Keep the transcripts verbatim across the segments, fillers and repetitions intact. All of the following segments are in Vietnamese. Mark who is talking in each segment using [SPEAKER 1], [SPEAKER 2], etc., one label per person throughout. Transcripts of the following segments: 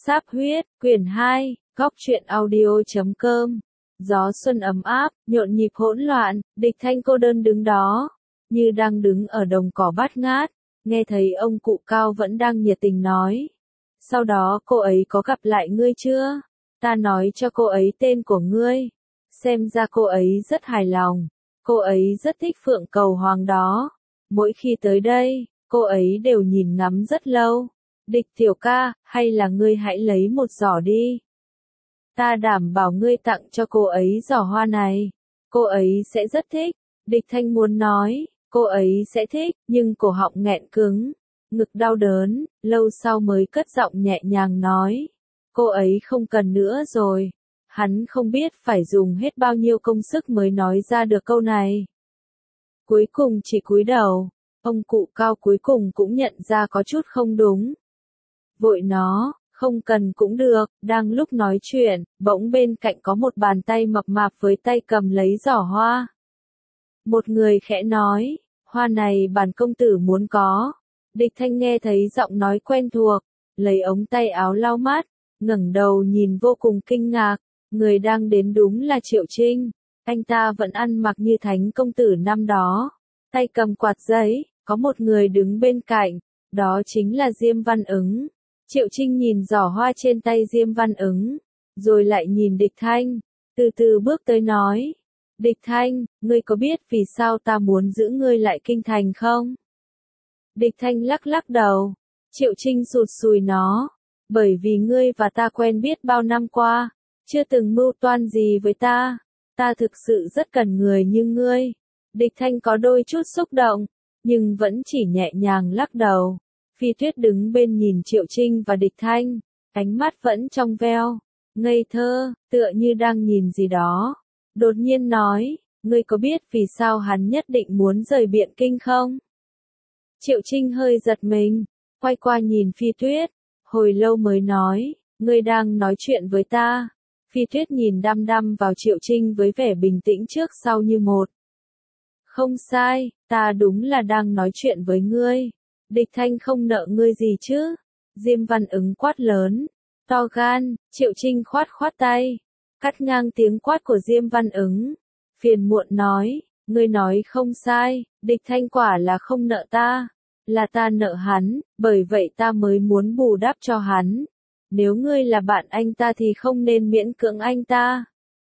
[SPEAKER 1] Sáp huyết, quyển hai, góc truyện audio chấm com. Gió xuân ấm áp, nhộn nhịp hỗn loạn, Địch Thanh cô đơn đứng đó, như đang đứng ở đồng cỏ bát ngát, nghe thấy ông cụ Cao vẫn đang nhiệt tình nói. Sau đó cô ấy có gặp lại ngươi chưa? Ta nói cho cô ấy tên của ngươi. Xem ra cô ấy rất hài lòng, cô ấy rất thích Phượng Cầu Hoàng đó. Mỗi khi tới đây, cô ấy đều nhìn ngắm rất lâu. Địch tiểu ca, hay là ngươi hãy lấy một giỏ đi. Ta đảm bảo ngươi tặng cho cô ấy giỏ hoa này. Cô ấy sẽ rất thích. Địch Thanh muốn nói, cô ấy sẽ thích, nhưng cổ họng nghẹn cứng, ngực đau đớn, lâu sau mới cất giọng nhẹ nhàng nói. Cô ấy không cần nữa rồi. Hắn không biết phải dùng hết bao nhiêu công sức mới nói ra được câu này. Cuối cùng chỉ cúi đầu, ông cụ Cao cuối cùng cũng nhận ra có chút không đúng. Vội nó, không cần cũng được, đang lúc nói chuyện, bỗng bên cạnh có một bàn tay mập mạp với tay cầm lấy giỏ hoa. Một người khẽ nói, hoa này bản công tử muốn có. Địch Thanh nghe thấy giọng nói quen thuộc, lấy ống tay áo lau mắt, ngẩng đầu nhìn vô cùng kinh ngạc, người đang đến đúng là Triệu Trinh, anh ta vẫn ăn mặc như thánh công tử năm đó, tay cầm quạt giấy, có một người đứng bên cạnh, đó chính là Diêm Văn Ứng. Triệu Trinh nhìn giỏ hoa trên tay Diêm Văn Ứng, rồi lại nhìn Địch Thanh, từ từ bước tới nói. Địch Thanh, ngươi có biết vì sao ta muốn giữ ngươi lại kinh thành không? Địch Thanh lắc lắc đầu. Triệu Trinh sụt sùi nó. Bởi vì ngươi và ta quen biết bao năm qua, chưa từng mưu toan gì với ta. Ta thực sự rất cần người như ngươi. Địch Thanh có đôi chút xúc động, nhưng vẫn chỉ nhẹ nhàng lắc đầu. Phi Tuyết đứng bên nhìn Triệu Trinh và Địch Thanh, ánh mắt vẫn trong veo, ngây thơ, tựa như đang nhìn gì đó. Đột nhiên nói, ngươi có biết vì sao hắn nhất định muốn rời Biện Kinh không? Triệu Trinh hơi giật mình, quay qua nhìn Phi Tuyết, hồi lâu mới nói, ngươi đang nói chuyện với ta. Phi Tuyết nhìn đăm đăm vào Triệu Trinh với vẻ bình tĩnh trước sau như một. Không sai, ta đúng là đang nói chuyện với ngươi. Địch Thanh không nợ ngươi gì chứ? Diêm Văn Ứng quát lớn, to gan. Triệu Trinh khoát khoát tay, cắt ngang tiếng quát của Diêm Văn Ứng. Phiền muộn nói, ngươi nói không sai, Địch Thanh quả là không nợ ta, là ta nợ hắn, bởi vậy ta mới muốn bù đắp cho hắn. Nếu ngươi là bạn anh ta thì không nên miễn cưỡng anh ta.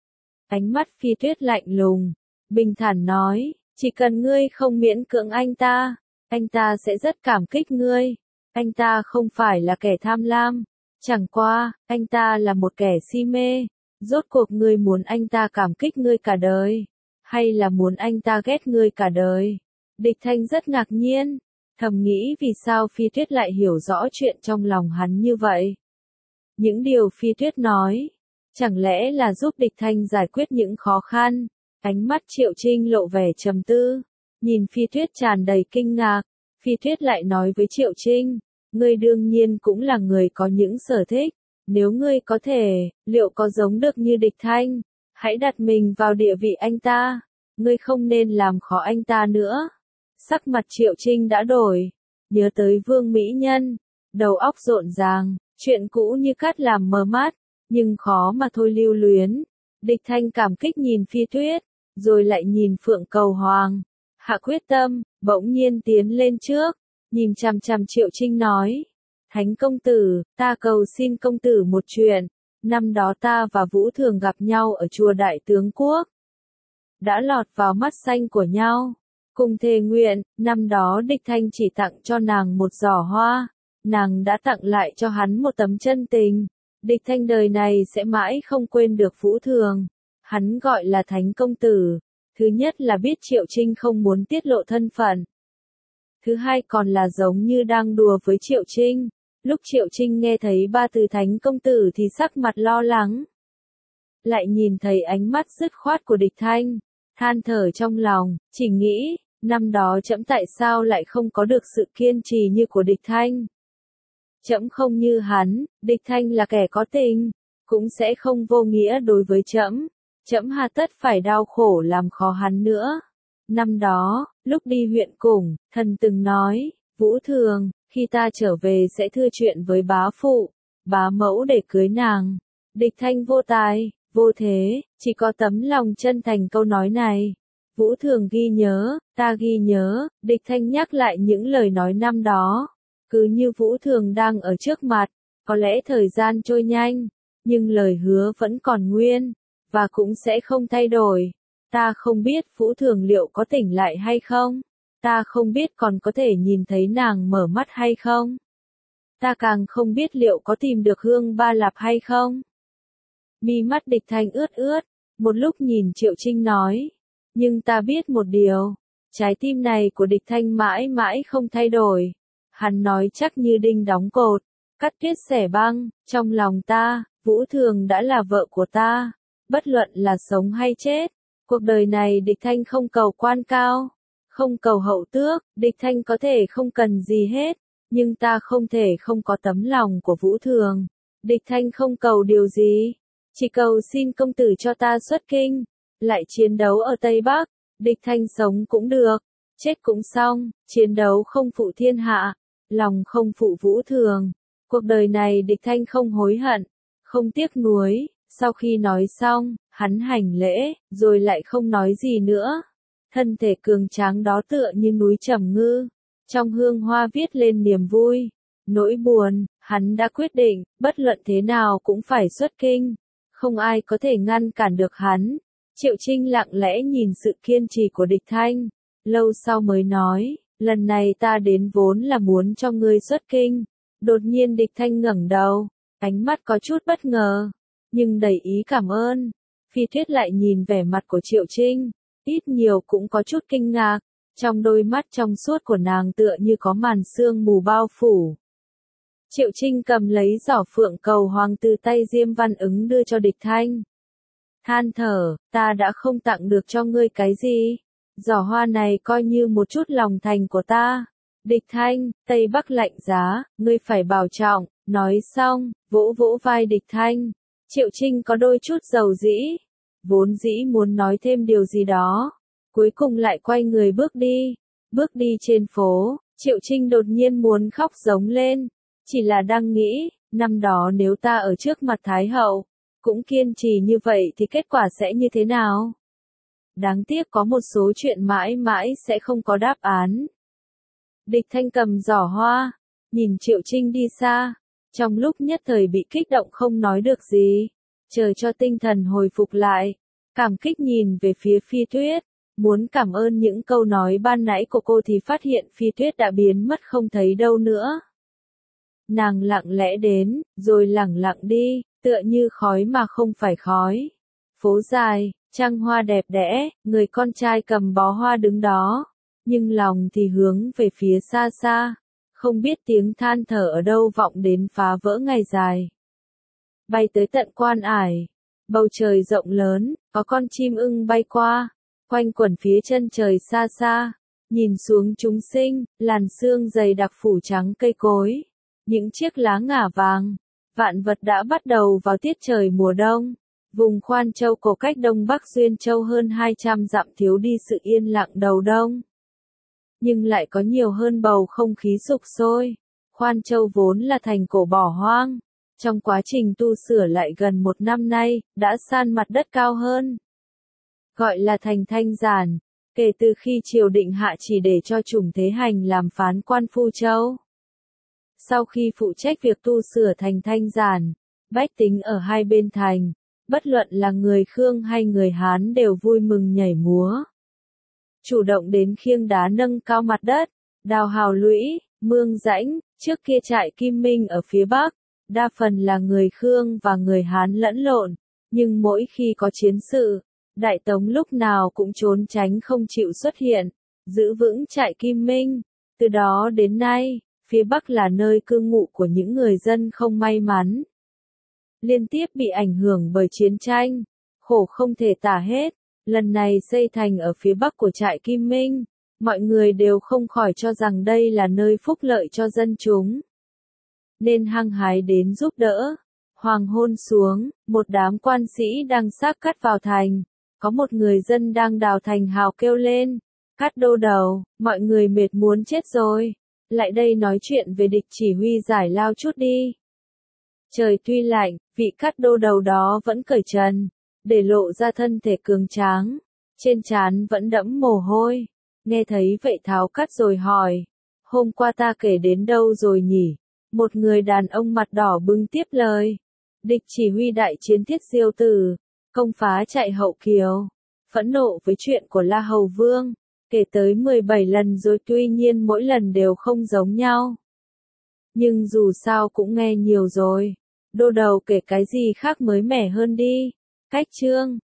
[SPEAKER 1] Ánh mắt Phi Tuyết lạnh lùng, bình thản nói, chỉ cần ngươi không miễn cưỡng anh ta, anh ta sẽ rất cảm kích ngươi. Anh ta không phải là kẻ tham lam, chẳng qua, anh ta là một kẻ si mê. Rốt cuộc ngươi muốn anh ta cảm kích ngươi cả đời, hay là muốn anh ta ghét ngươi cả đời? Địch Thanh rất ngạc nhiên, thầm nghĩ vì sao Phi Tuyết lại hiểu rõ chuyện trong lòng hắn như vậy. Những điều Phi Tuyết nói, chẳng lẽ là giúp Địch Thanh giải quyết những khó khăn? Ánh mắt Triệu Trinh lộ vẻ trầm tư, nhìn Phi Tuyết tràn đầy kinh ngạc. Phi Tuyết lại nói với Triệu Trinh, ngươi đương nhiên cũng là người có những sở thích. Nếu ngươi có thể, liệu có giống được như Địch Thanh? Hãy đặt mình vào địa vị anh ta. Ngươi không nên làm khó anh ta nữa. Sắc mặt Triệu Trinh đã đổi. Nhớ tới Vương Mỹ Nhân. Đầu óc rộn ràng. Chuyện cũ như cát làm mờ mắt. Nhưng khó mà thôi lưu luyến. Địch Thanh cảm kích nhìn Phi Tuyết. Rồi lại nhìn Phượng Cầu Hoàng. Hạ quyết tâm, bỗng nhiên tiến lên trước. Nhìn chằm chằm Triệu Trinh nói. Thánh công tử, ta cầu xin công tử một chuyện. Năm đó ta và Vũ thường gặp nhau ở chùa Đại Tướng Quốc. Đã lọt vào mắt xanh của nhau. Cùng thề nguyện, năm đó Địch Thanh chỉ tặng cho nàng một giỏ hoa. Nàng đã tặng lại cho hắn một tấm chân tình. Địch Thanh đời này sẽ mãi không quên được Vũ thường. Hắn gọi là Thánh công tử. Thứ nhất là biết Triệu Trinh không muốn tiết lộ thân phận. Thứ hai còn là giống như đang đùa với Triệu Trinh. Lúc Triệu Trinh nghe thấy ba từ Thánh công tử thì sắc mặt lo lắng. Lại nhìn thấy ánh mắt dứt khoát của Địch Thanh, than thở trong lòng, chỉ nghĩ, năm đó trẫm tại sao lại không có được sự kiên trì như của Địch Thanh. Trẫm không như hắn, Địch Thanh là kẻ có tình, cũng sẽ không vô nghĩa đối với trẫm. Trẫm hà tất phải đau khổ làm khó hắn nữa. Năm đó, lúc đi huyện Củng, thần từng nói, Vũ thường, khi ta trở về sẽ thưa chuyện với bá phụ. bá mẫu để cưới nàng. Địch Thanh vô tài, vô thế, chỉ có tấm lòng chân thành câu nói này. Vũ Thường ghi nhớ, ta ghi nhớ, Địch Thanh nhắc lại những lời nói năm đó. Cứ như Vũ Thường đang ở trước mặt, có lẽ thời gian trôi nhanh, nhưng lời hứa vẫn còn nguyên, và cũng sẽ không thay đổi. Ta không biết Vũ Thường liệu có tỉnh lại hay không. Ta không biết còn có thể nhìn thấy nàng mở mắt hay không. Ta càng không biết liệu có tìm được Hương Ba Lạp hay không. Mi mắt Địch Thanh ướt ướt, một lúc nhìn Triệu Trinh nói. Nhưng ta biết một điều, trái tim này của Địch Thanh mãi mãi không thay đổi. Hắn nói chắc như đinh đóng cột, cắt tiết xẻ băng, trong lòng ta, Vũ Thường đã là vợ của ta. Bất luận là sống hay chết, cuộc đời này Địch Thanh không cầu quan cao, không cầu hậu tước, Địch Thanh có thể không cần gì hết, nhưng ta không thể không có tấm lòng của Vũ Thường. Địch Thanh không cầu điều gì, chỉ cầu xin công tử cho ta xuất kinh, lại chiến đấu ở Tây Bắc. Địch Thanh sống cũng được, chết cũng xong, chiến đấu không phụ thiên hạ, lòng không phụ Vũ Thường. Cuộc đời này Địch Thanh không hối hận, không tiếc nuối. Sau khi nói xong, hắn hành lễ, rồi lại không nói gì nữa. Thân thể cường tráng đó tựa như núi trầm ngư, trong hương hoa viết lên niềm vui, nỗi buồn. Hắn đã quyết định, bất luận thế nào cũng phải xuất kinh, không ai có thể ngăn cản được hắn. Triệu Trinh lặng lẽ nhìn sự kiên trì của Địch Thanh, lâu sau mới nói, lần này ta đến vốn là muốn cho ngươi xuất kinh. Đột nhiên Địch Thanh ngẩng đầu, ánh mắt có chút bất ngờ, nhưng đầy ý cảm ơn. Phi Tuyết lại nhìn vẻ mặt của Triệu Trinh, ít nhiều cũng có chút kinh ngạc, trong đôi mắt trong suốt của nàng tựa như có màn sương mù bao phủ. Triệu Trinh cầm lấy giỏ phượng cầu hoàng từ tay Diêm Văn Ứng đưa cho Địch Thanh. Than thở, ta đã không tặng được cho ngươi cái gì. Giỏ hoa này coi như một chút lòng thành của ta. Địch Thanh, Tây Bắc lạnh giá, ngươi phải bảo trọng. Nói xong, vỗ vỗ vai Địch Thanh. Triệu Trinh có đôi chút dầu dĩ, vốn dĩ muốn nói thêm điều gì đó, cuối cùng lại quay người bước đi. Bước đi trên phố, Triệu Trinh đột nhiên muốn khóc giống lên, chỉ là đang nghĩ, năm đó nếu ta ở trước mặt Thái Hậu, cũng kiên trì như vậy thì kết quả sẽ như thế nào? Đáng tiếc có một số chuyện mãi mãi sẽ không có đáp án. Địch Thanh cầm giỏ hoa, nhìn Triệu Trinh đi xa, trong lúc nhất thời bị kích động không nói được gì, chờ cho tinh thần hồi phục lại, cảm kích nhìn về phía Phi Tuyết, muốn cảm ơn những câu nói ban nãy của cô thì phát hiện Phi Tuyết đã biến mất không thấy đâu nữa. Nàng lặng lẽ đến, rồi lẳng lặng đi, tựa như khói mà không phải khói. Phố dài, trăng hoa đẹp đẽ, người con trai cầm bó hoa đứng đó, nhưng lòng thì hướng về phía xa xa, không biết tiếng than thở ở đâu vọng đến phá vỡ ngày dài. Bay tới tận Quan Ải, bầu trời rộng lớn, có con chim ưng bay qua, quanh quẩn phía chân trời xa xa, nhìn xuống chúng sinh, làn sương dày đặc phủ trắng cây cối, những chiếc lá ngả vàng. Vạn vật đã bắt đầu vào tiết trời mùa đông. Vùng Khoan Châu cổ cách đông bắc Duyên Châu hơn hai trăm dặm thiếu đi sự yên lặng đầu đông. Nhưng lại có nhiều hơn bầu không khí sục sôi. Khoan Châu vốn là thành cổ bỏ hoang. Trong quá trình tu sửa lại gần một năm nay, đã san mặt đất cao hơn. Gọi là thành Thanh Giản, kể từ khi triều định hạ chỉ để cho Chủng Thế Hành làm phán quan Phu Châu. Sau khi phụ trách việc tu sửa thành Thanh Giản, bách tính ở hai bên thành, bất luận là người Khương hay người Hán đều vui mừng nhảy múa. Chủ động đến khiêng đá nâng cao mặt đất, đào hào lũy, mương rãnh, trước kia trại Kim Minh ở phía Bắc, đa phần là người Khương và người Hán lẫn lộn, nhưng mỗi khi có chiến sự, Đại Tống lúc nào cũng trốn tránh không chịu xuất hiện, giữ vững trại Kim Minh. Từ đó đến nay, phía Bắc là nơi cư ngụ của những người dân không may mắn. Liên tiếp bị ảnh hưởng bởi chiến tranh, khổ không thể tả hết. Lần này xây thành ở phía Bắc của trại Kim Minh, mọi người đều không khỏi cho rằng đây là nơi phúc lợi cho dân chúng, nên hăng hái đến giúp đỡ. Hoàng hôn xuống, một đám quan sĩ đang xác cát vào thành, có một người dân đang đào thành hào kêu lên, cát đô đầu, mọi người mệt muốn chết rồi, lại đây nói chuyện về địch chỉ huy giải lao chút đi. Trời tuy lạnh, vị cắt đô đầu đó vẫn cởi trần, để lộ ra thân thể cường tráng, trên trán vẫn đẫm mồ hôi. Nghe thấy vậy Tháo cắt rồi hỏi, hôm qua ta kể đến đâu rồi nhỉ? Một người đàn ông mặt đỏ bừng tiếp lời, địch chỉ huy đại chiến Thiết Diêu Tử, công phá chạy Hậu Kiều, phẫn nộ với chuyện của La Hầu Vương, kể tới mười bảy lần rồi tuy nhiên mỗi lần đều không giống nhau. Nhưng dù sao cũng nghe nhiều rồi, đô đầu kể cái gì khác mới mẻ hơn đi. Cách chương